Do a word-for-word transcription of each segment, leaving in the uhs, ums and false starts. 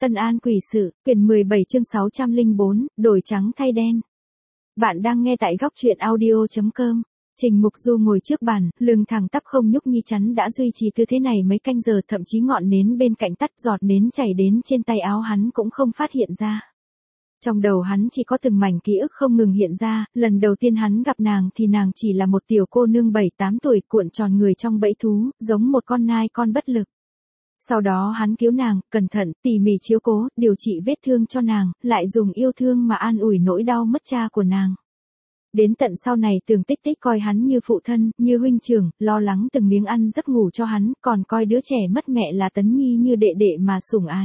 Ân An Quỷ Sự, quyển mười bảy chương sáu trăm lẻ bốn, đổi trắng thay đen. Bạn đang nghe tại góc truyện audio chấm com. Trình Mục Du ngồi trước bàn, lưng thẳng tắp không nhúc nhi chắn đã duy trì tư thế này mấy canh giờ, thậm chí ngọn nến bên cạnh tắt, giọt nến chảy đến trên tay áo hắn cũng không phát hiện ra. Trong đầu hắn chỉ có từng mảnh ký ức không ngừng hiện ra, lần đầu tiên hắn gặp nàng thì nàng chỉ là một tiểu cô nương bảy tám tuổi cuộn tròn người trong bẫy thú, giống một con nai con bất lực. Sau đó hắn cứu nàng, cẩn thận, tỉ mỉ chiếu cố, điều trị vết thương cho nàng, lại dùng yêu thương mà an ủi nỗi đau mất cha của nàng. Đến tận sau này Tường Tích Tích coi hắn như phụ thân, như huynh trưởng, lo lắng từng miếng ăn giấc ngủ cho hắn, còn coi đứa trẻ mất mẹ là Tấn Nhi như đệ đệ mà sủng ái.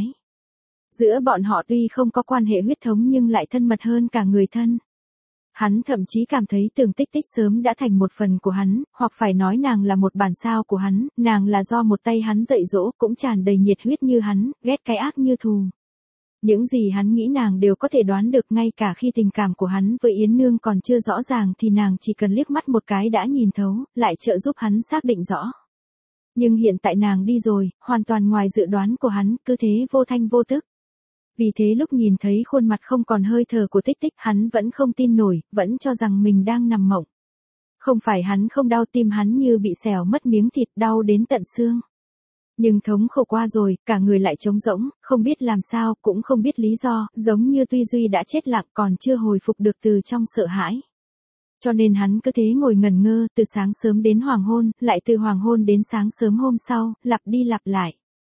Giữa bọn họ tuy không có quan hệ huyết thống nhưng lại thân mật hơn cả người thân. Hắn thậm chí cảm thấy Tường Tích Tích sớm đã thành một phần của hắn, hoặc phải nói nàng là một bản sao của hắn, nàng là do một tay hắn dạy dỗ, cũng tràn đầy nhiệt huyết như hắn, ghét cái ác như thù. Những gì hắn nghĩ nàng đều có thể đoán được, ngay cả khi tình cảm của hắn với Yến Nương còn chưa rõ ràng thì nàng chỉ cần liếc mắt một cái đã nhìn thấu, lại trợ giúp hắn xác định rõ. Nhưng hiện tại nàng đi rồi, hoàn toàn ngoài dự đoán của hắn, cứ thế vô thanh vô tức. Vì thế lúc nhìn thấy khuôn mặt không còn hơi thở của Tích Tích, hắn vẫn không tin nổi, vẫn cho rằng mình đang nằm mộng. Không phải hắn không đau, tim hắn như bị xẻo mất miếng thịt, đau đến tận xương. Nhưng thống khổ qua rồi, cả người lại trống rỗng, không biết làm sao, cũng không biết lý do, giống như Tuy Duy đã chết lặng còn chưa hồi phục được từ trong sợ hãi. Cho nên hắn cứ thế ngồi ngẩn ngơ, từ sáng sớm đến hoàng hôn, lại từ hoàng hôn đến sáng sớm hôm sau, lặp đi lặp lại.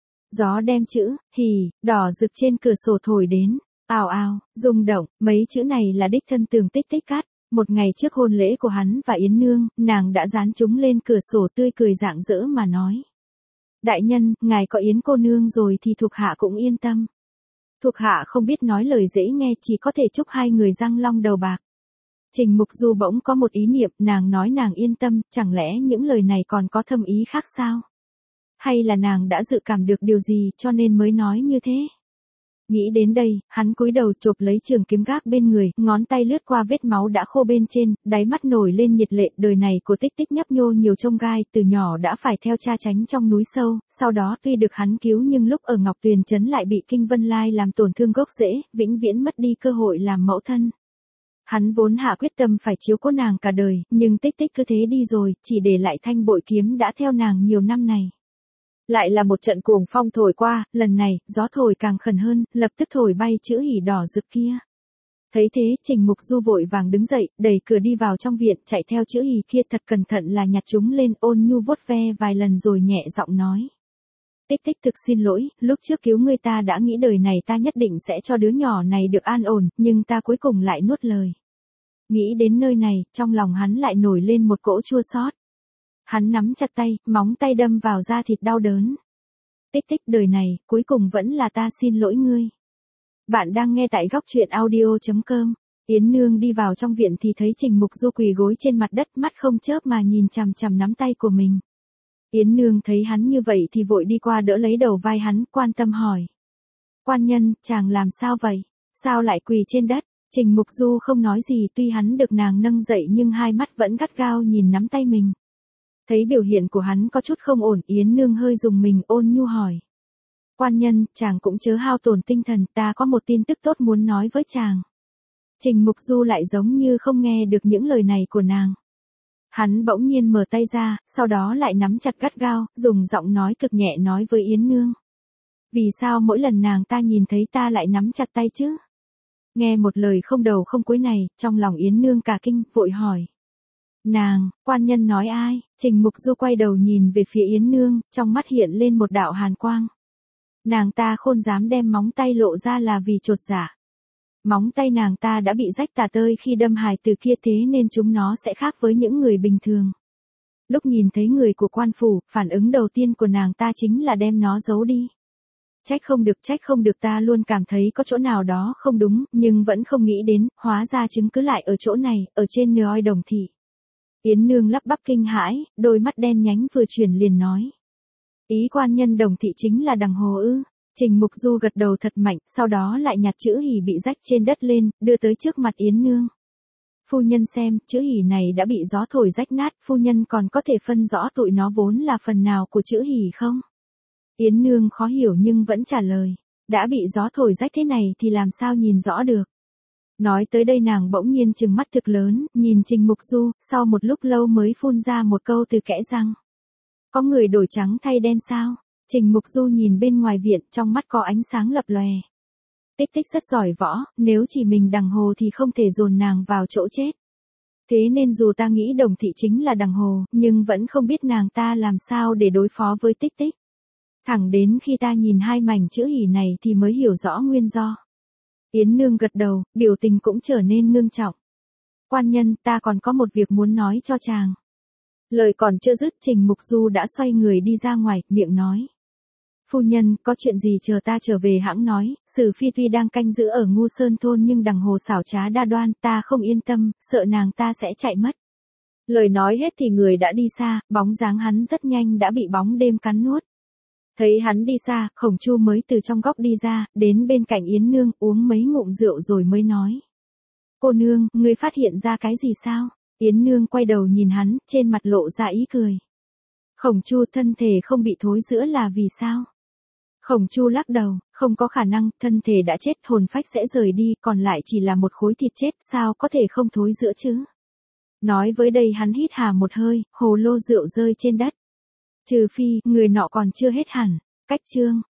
Gió đem chữ, hì, đỏ rực trên cửa sổ thổi đến, ào ào, rung động, mấy chữ này là đích thân Tường Tích Tích cắt. Một ngày trước hôn lễ của hắn và Yến Nương, nàng đã dán chúng lên cửa sổ, tươi cười rạng rỡ mà nói. Đại nhân, ngài có Yến cô nương rồi thì thuộc hạ cũng yên tâm. Thuộc hạ không biết nói lời dễ nghe, chỉ có thể chúc hai người răng long đầu bạc. Trình Mục Du bỗng có một ý niệm, nàng nói nàng yên tâm, chẳng lẽ những lời này còn có thâm ý khác sao? Hay là nàng đã dự cảm được điều gì cho nên mới nói như thế? Nghĩ đến đây, hắn cúi đầu chộp lấy trường kiếm gác bên người, ngón tay lướt qua vết máu đã khô bên trên, đáy mắt nổi lên nhiệt lệ. Đời này của Tích Tích nhấp nhô nhiều chông gai, từ nhỏ đã phải theo cha tránh trong núi sâu, sau đó tuy được hắn cứu nhưng lúc ở Ngọc Tuyền Trấn lại bị Kinh Vân Lai làm tổn thương gốc rễ, vĩnh viễn mất đi cơ hội làm mẫu thân. Hắn vốn hạ quyết tâm phải chiếu cố nàng cả đời, nhưng Tích Tích cứ thế đi rồi, chỉ để lại thanh bội kiếm đã theo nàng nhiều năm này. Lại là một trận cuồng phong thổi qua, lần này, gió thổi càng khẩn hơn, lập tức thổi bay chữ hỉ đỏ rực kia. Thấy thế, Trình Mục Du vội vàng đứng dậy, đẩy cửa đi vào trong viện, chạy theo chữ hỉ kia thật cẩn thận là nhặt chúng lên, ôn nhu vuốt ve vài lần rồi nhẹ giọng nói. Tích Tích thực xin lỗi, lúc trước cứu ngươi ta đã nghĩ đời này ta nhất định sẽ cho đứa nhỏ này được an ổn, nhưng ta cuối cùng lại nuốt lời. Nghĩ đến nơi này, trong lòng hắn lại nổi lên một cỗ chua xót. Hắn nắm chặt tay, móng tay đâm vào da thịt đau đớn. Tích Tích, đời này, cuối cùng vẫn là ta xin lỗi ngươi. Bạn đang nghe tại góc truyện audio chấm com. Yến Nương đi vào trong viện thì thấy Trình Mục Du quỳ gối trên mặt đất, mắt không chớp mà nhìn chằm chằm nắm tay của mình. Yến Nương thấy hắn như vậy thì vội đi qua đỡ lấy đầu vai hắn, quan tâm hỏi. Quan nhân, chàng làm sao vậy? Sao lại quỳ trên đất? Trình Mục Du không nói gì, tuy hắn được nàng nâng dậy nhưng hai mắt vẫn gắt gao nhìn nắm tay mình. Thấy biểu hiện của hắn có chút không ổn, Yến Nương hơi dùng mình, ôn nhu hỏi. Quan nhân, chàng cũng chớ hao tổn tinh thần, ta có một tin tức tốt muốn nói với chàng. Trình Mục Du lại giống như không nghe được những lời này của nàng. Hắn bỗng nhiên mở tay ra, sau đó lại nắm chặt gắt gao, dùng giọng nói cực nhẹ nói với Yến Nương. Vì sao mỗi lần nàng ta nhìn thấy ta lại nắm chặt tay chứ? Nghe một lời không đầu không cuối này, trong lòng Yến Nương cả kinh, vội hỏi. Nàng, quan nhân nói ai? Trình Mục Du quay đầu nhìn về phía Yến Nương, trong mắt hiện lên một đạo hàn quang. Nàng ta khôn dám đem móng tay lộ ra là vì chột dạ. Móng tay nàng ta đã bị rách tả tơi khi đâm hài từ kia, thế nên chúng nó sẽ khác với những người bình thường. Lúc nhìn thấy người của quan phủ, phản ứng đầu tiên của nàng ta chính là đem nó giấu đi. Trách không được, trách không được, ta luôn cảm thấy có chỗ nào đó không đúng, nhưng vẫn không nghĩ đến, hóa ra chứng cứ lại ở chỗ này, ở trên nơi Đồng Thị. Yến Nương lắp bắp kinh hãi, đôi mắt đen nhánh vừa chuyển liền nói. Ý quan nhân Đồng Thị chính là Đằng Hồ ư? Trình Mục Du gật đầu thật mạnh, sau đó lại nhặt chữ hỉ bị rách trên đất lên, đưa tới trước mặt Yến Nương. Phu nhân xem, chữ hỉ này đã bị gió thổi rách nát, phu nhân còn có thể phân rõ tụi nó vốn là phần nào của chữ hỉ không? Yến Nương khó hiểu nhưng vẫn trả lời. Đã bị gió thổi rách thế này thì làm sao nhìn rõ được. Nói tới đây nàng bỗng nhiên trừng mắt thực lớn, nhìn Trình Mục Du, sau một lúc lâu mới phun ra một câu từ kẽ răng. Có người đổi trắng thay đen sao? Trình Mục Du nhìn bên ngoài viện, trong mắt có ánh sáng lập lòe. Tích Tích rất giỏi võ, nếu chỉ mình Đằng Hồ thì không thể dồn nàng vào chỗ chết. Thế nên dù ta nghĩ Đồng Thị chính là Đằng Hồ, nhưng vẫn không biết nàng ta làm sao để đối phó với Tích Tích. Thẳng đến khi ta nhìn hai mảnh chữ hỉ này thì mới hiểu rõ nguyên do. Yến Nương gật đầu, biểu tình cũng trở nên ngưng trọng. Quan nhân, ta còn có một việc muốn nói cho chàng. Lời còn chưa dứt, Trình Mục Du đã xoay người đi ra ngoài, miệng nói. Phu nhân, có chuyện gì chờ ta trở về hãng nói, Sử Phi tuy đang canh giữ ở Ngu Sơn Thôn nhưng Đằng Hồ xảo trá đa đoan, ta không yên tâm, sợ nàng ta sẽ chạy mất. Lời nói hết thì người đã đi xa, bóng dáng hắn rất nhanh đã bị bóng đêm cắn nuốt. Thấy hắn đi xa, Khổng Chu mới từ trong góc đi ra, đến bên cạnh Yến Nương, uống mấy ngụm rượu rồi mới nói. Cô nương, ngươi phát hiện ra cái gì sao? Yến Nương quay đầu nhìn hắn, trên mặt lộ ra ý cười. Khổng Chu, thân thể không bị thối rữa là vì sao? Khổng Chu lắc đầu, không có khả năng, thân thể đã chết, hồn phách sẽ rời đi, còn lại chỉ là một khối thịt chết, sao có thể không thối rữa chứ? Nói với đây hắn hít hà một hơi, hồ lô rượu rơi trên đất. Trừ phi, người nọ còn chưa hết hẳn. Cách chương